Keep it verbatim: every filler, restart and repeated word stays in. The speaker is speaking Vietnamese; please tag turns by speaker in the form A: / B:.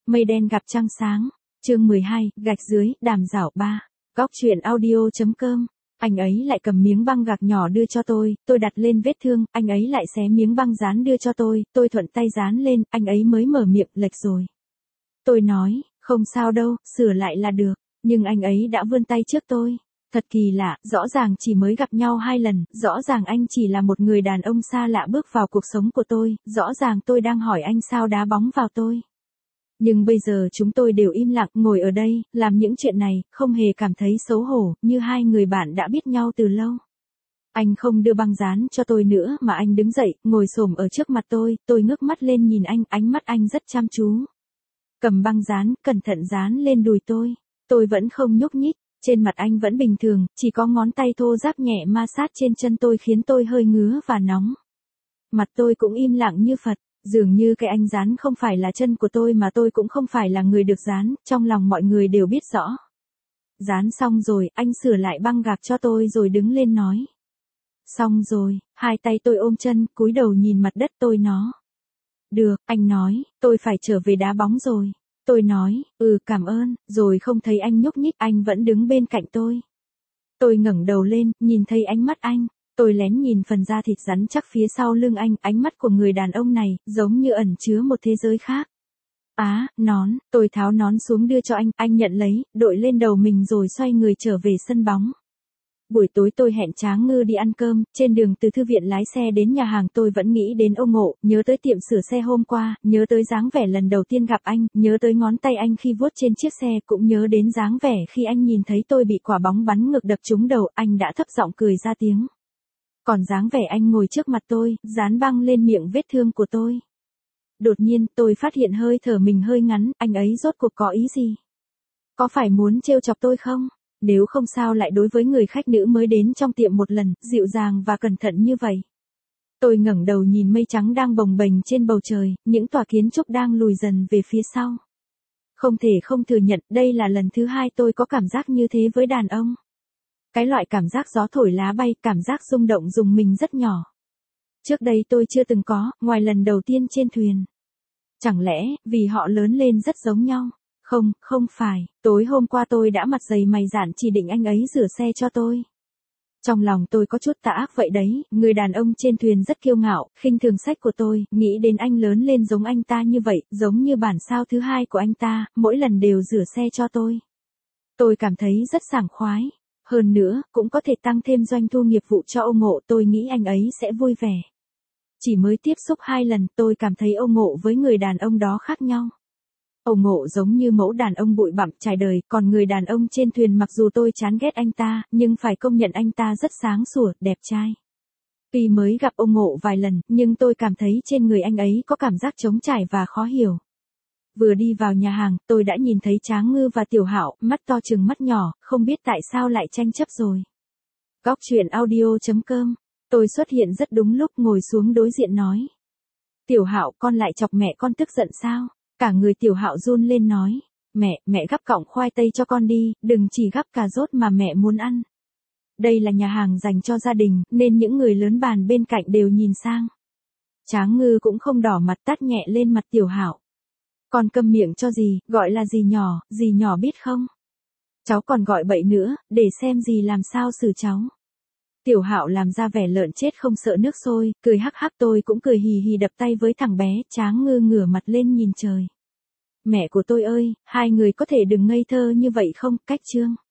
A: Mây đen gặp trăng sáng. Chương mười hai, gạch dưới, đàm giảo ba. Góc truyện audio.com. Anh ấy lại cầm miếng băng gạc nhỏ đưa cho tôi, tôi đặt lên vết thương, anh ấy lại xé miếng băng dán đưa cho tôi, tôi thuận tay dán lên, anh ấy mới mở miệng, lệch rồi. Tôi nói, không sao đâu, sửa lại là được, nhưng anh ấy đã vươn tay trước tôi. Thật kỳ lạ, rõ ràng chỉ mới gặp nhau hai lần, rõ ràng anh chỉ là một người đàn ông xa lạ bước vào cuộc sống của tôi, rõ ràng tôi đang hỏi anh sao đá bóng vào tôi. Nhưng bây giờ chúng tôi đều im lặng ngồi ở đây, làm những chuyện này, không hề cảm thấy xấu hổ, như hai người bạn đã biết nhau từ lâu. Anh không đưa băng dán cho tôi nữa mà anh đứng dậy, ngồi xổm ở trước mặt tôi, tôi ngước mắt lên nhìn anh, ánh mắt anh rất chăm chú. Cầm băng dán, cẩn thận dán lên đùi tôi, tôi vẫn không nhúc nhích, trên mặt anh vẫn bình thường, chỉ có ngón tay thô ráp nhẹ ma sát trên chân tôi khiến tôi hơi ngứa và nóng. Mặt tôi cũng im lặng như Phật. Dường như cái anh dán không phải là chân của tôi mà tôi cũng không phải là người được dán, trong lòng mọi người đều biết rõ. Dán xong rồi, anh sửa lại băng gạc cho tôi rồi đứng lên nói. Xong rồi, hai tay tôi ôm chân, cúi đầu nhìn mặt đất tôi nó. Được, anh nói, tôi phải trở về đá bóng rồi. Tôi nói, ừ cảm ơn, rồi không thấy anh nhúc nhích, anh vẫn đứng bên cạnh tôi. Tôi ngẩng đầu lên, nhìn thấy ánh mắt anh. Tôi lén nhìn phần da thịt rắn chắc phía sau lưng anh, ánh mắt của người đàn ông này, giống như ẩn chứa một thế giới khác. Á, nón, tôi tháo nón xuống đưa cho anh, anh nhận lấy, đội lên đầu mình rồi xoay người trở về sân bóng. Buổi tối tôi hẹn Tráng Ngư đi ăn cơm, trên đường từ thư viện lái xe đến nhà hàng tôi vẫn nghĩ đến Âu Ngộ, nhớ tới tiệm sửa xe hôm qua, nhớ tới dáng vẻ lần đầu tiên gặp anh, nhớ tới ngón tay anh khi vuốt trên chiếc xe, cũng nhớ đến dáng vẻ khi anh nhìn thấy tôi bị quả bóng bắn ngược đập trúng đầu, anh đã thấp giọng cười ra tiếng. Còn dáng vẻ anh ngồi trước mặt tôi, dán băng lên miệng vết thương của tôi. Đột nhiên, tôi phát hiện hơi thở mình hơi ngắn, anh ấy rốt cuộc có ý gì? Có phải muốn trêu chọc tôi không? Nếu không sao lại đối với người khách nữ mới đến trong tiệm một lần, dịu dàng và cẩn thận như vậy. Tôi ngẩng đầu nhìn mây trắng đang bồng bềnh trên bầu trời, những tòa kiến trúc đang lùi dần về phía sau. Không thể không thừa nhận, đây là lần thứ hai tôi có cảm giác như thế với đàn ông. Cái loại cảm giác gió thổi lá bay, cảm giác rung động rùng mình rất nhỏ. Trước đây tôi chưa từng có, ngoài lần đầu tiên trên thuyền. Chẳng lẽ, vì họ lớn lên rất giống nhau? Không, không phải, tối hôm qua tôi đã mặt dày mày dạn chỉ định anh ấy rửa xe cho tôi. Trong lòng tôi có chút tà ác vậy đấy, người đàn ông trên thuyền rất kiêu ngạo, khinh thường sách của tôi, nghĩ đến anh lớn lên giống anh ta như vậy, giống như bản sao thứ hai của anh ta, mỗi lần đều rửa xe cho tôi. Tôi cảm thấy rất sảng khoái. Hơn nữa, cũng có thể tăng thêm doanh thu nghiệp vụ cho Âu Ngộ, tôi nghĩ anh ấy sẽ vui vẻ. Chỉ mới tiếp xúc hai lần, tôi cảm thấy Âu Ngộ với người đàn ông đó khác nhau. Âu Ngộ giống như mẫu đàn ông bụi bặm trải đời, còn người đàn ông trên thuyền mặc dù tôi chán ghét anh ta, nhưng phải công nhận anh ta rất sáng sủa, đẹp trai. Tuy mới gặp Âu Ngộ vài lần, nhưng tôi cảm thấy trên người anh ấy có cảm giác trống trải và khó hiểu. Vừa đi vào nhà hàng, tôi đã nhìn thấy Tráng Ngư và Tiểu Hạo, mắt to trừng mắt nhỏ, không biết tại sao lại tranh chấp rồi. Góc truyện audio.com. Tôi xuất hiện rất đúng lúc, ngồi xuống đối diện nói. Tiểu Hạo, con lại chọc mẹ con tức giận sao? Cả người Tiểu Hạo run lên nói. Mẹ, mẹ gắp cọng khoai tây cho con đi, đừng chỉ gắp cà rốt mà mẹ muốn ăn. Đây là nhà hàng dành cho gia đình, nên những người lớn bàn bên cạnh đều nhìn sang. Tráng Ngư cũng không đỏ mặt, tát nhẹ lên mặt Tiểu Hạo. Con câm miệng cho gì, gọi là gì nhỏ, gì nhỏ biết không? Cháu còn gọi bậy nữa, để xem gì làm sao xử cháu. Tiểu Hạo làm ra vẻ lợn chết không sợ nước sôi, cười hắc hắc, tôi cũng cười hì hì đập tay với thằng bé. Tráng Ngư ngửa mặt lên nhìn trời. Mẹ của tôi ơi, hai người có thể đừng ngây thơ như vậy không, cách chương.